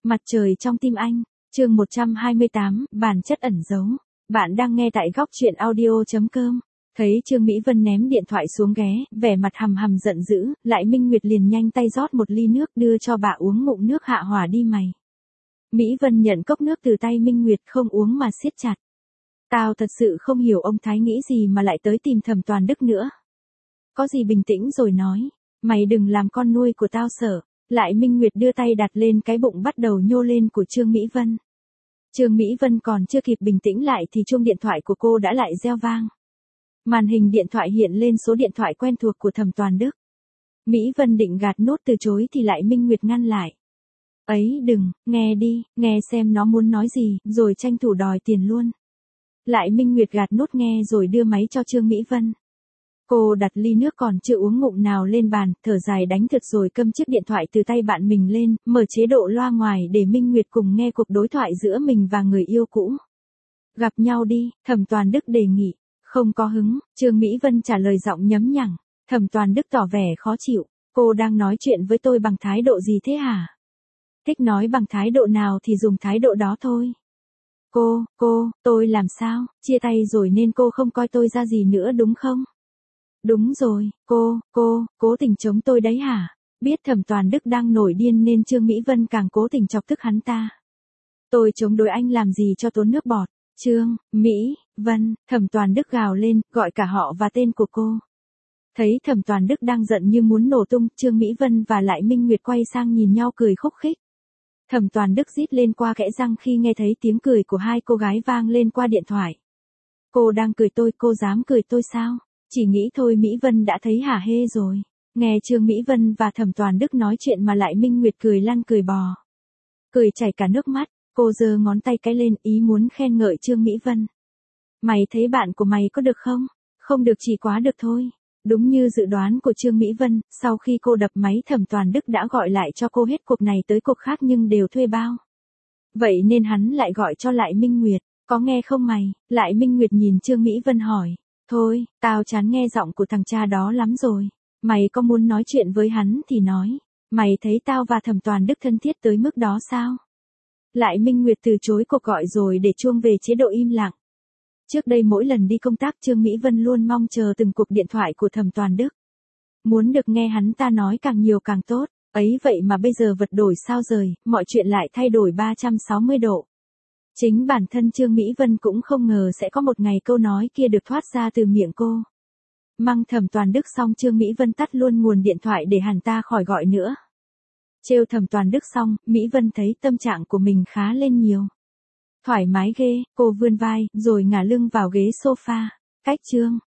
Mặt trời trong tim anh, chương 128, bản chất ẩn giấu. Bạn đang nghe tại góc truyện audio.com. Thấy Trương Mỹ Vân ném điện thoại xuống ghế, vẻ mặt hầm hầm giận dữ, Lại Minh Nguyệt liền nhanh tay rót một ly nước đưa cho bà uống ngụm nước hạ hỏa đi mày. Mỹ Vân nhận cốc nước từ tay Minh Nguyệt không uống mà siết chặt. Tao thật sự không hiểu ông Thái nghĩ gì mà lại tới tìm Thẩm Toàn Đức nữa. Có gì bình tĩnh rồi nói, mày đừng làm con nuôi của tao sợ. Lại Minh Nguyệt đưa tay đặt lên cái bụng bắt đầu nhô lên của Trương Mỹ Vân. Trương Mỹ Vân còn chưa kịp bình tĩnh lại thì chuông điện thoại của cô đã lại reo vang. Màn hình điện thoại hiện lên số điện thoại quen thuộc của Thẩm Toàn Đức. Mỹ Vân định gạt nốt từ chối thì Lại Minh Nguyệt ngăn lại. Ấy đừng, nghe đi, nghe xem nó muốn nói gì, rồi tranh thủ đòi tiền luôn. Lại Minh Nguyệt gạt nốt nghe rồi đưa máy cho Trương Mỹ Vân. Cô đặt ly nước còn chưa uống ngụm nào lên bàn, thở dài đánh thực rồi câm chiếc điện thoại từ tay bạn mình lên, mở chế độ loa ngoài để Minh Nguyệt cùng nghe cuộc đối thoại giữa mình và người yêu cũ. Gặp nhau đi, Thẩm Toàn Đức đề nghị. Không có hứng, Trương Mỹ Vân trả lời giọng nhấm nhằng. Thẩm Toàn Đức tỏ vẻ khó chịu. Cô đang nói chuyện với tôi bằng thái độ gì thế hả? Thích nói bằng thái độ nào thì dùng thái độ đó thôi. Tôi làm sao, chia tay rồi nên cô không coi tôi ra gì nữa đúng không? Đúng rồi, cố tình chống tôi đấy hả? Biết Thẩm Toàn Đức đang nổi điên nên Trương Mỹ Vân càng cố tình chọc tức hắn ta. Tôi chống đối anh làm gì cho tốn nước bọt? Trương, Mỹ, Vân, Thẩm Toàn Đức gào lên, gọi cả họ và tên của cô. Thấy Thẩm Toàn Đức đang giận như muốn nổ tung, Trương Mỹ Vân và Lại Minh Nguyệt quay sang nhìn nhau cười khúc khích. Thẩm Toàn Đức rít lên qua kẽ răng khi nghe thấy tiếng cười của hai cô gái vang lên qua điện thoại. Cô đang cười tôi, cô dám cười tôi sao? Chỉ nghĩ thôi Mỹ Vân đã thấy hả hê rồi. Nghe Trương Mỹ Vân và Thẩm Toàn Đức nói chuyện mà Lại Minh Nguyệt cười lăn cười bò. Cười chảy cả nước mắt, cô giơ ngón tay cái lên ý muốn khen ngợi Trương Mỹ Vân. Mày thấy bạn của mày có được không? Không được chỉ quá được thôi. Đúng như dự đoán của Trương Mỹ Vân, sau khi cô đập máy Thẩm Toàn Đức đã gọi lại cho cô hết cuộc này tới cuộc khác nhưng đều thuê bao. Vậy nên hắn lại gọi cho Lại Minh Nguyệt, có nghe không mày? Lại Minh Nguyệt nhìn Trương Mỹ Vân hỏi. Thôi, tao chán nghe giọng của thằng cha đó lắm rồi. Mày có muốn nói chuyện với hắn thì nói. Mày thấy tao và Thẩm Toàn Đức thân thiết tới mức đó sao? Lại Minh Nguyệt từ chối cuộc gọi rồi để chuông về chế độ im lặng. Trước đây mỗi lần đi công tác Trương Mỹ Vân luôn mong chờ từng cuộc điện thoại của Thẩm Toàn Đức. Muốn được nghe hắn ta nói càng nhiều càng tốt. Ấy vậy mà bây giờ vật đổi sao rời, mọi chuyện lại thay đổi 360 độ. Chính bản thân Trương Mỹ Vân cũng không ngờ sẽ có một ngày câu nói kia được thoát ra từ miệng cô. Măng Thẩm Toàn Đức xong Trương Mỹ Vân tắt luôn nguồn điện thoại để hắn ta khỏi gọi nữa. Trêu Thẩm Toàn Đức xong, Mỹ Vân thấy tâm trạng của mình khá lên nhiều. Thoải mái ghê, cô vươn vai, rồi ngả lưng vào ghế sofa. Cách Trương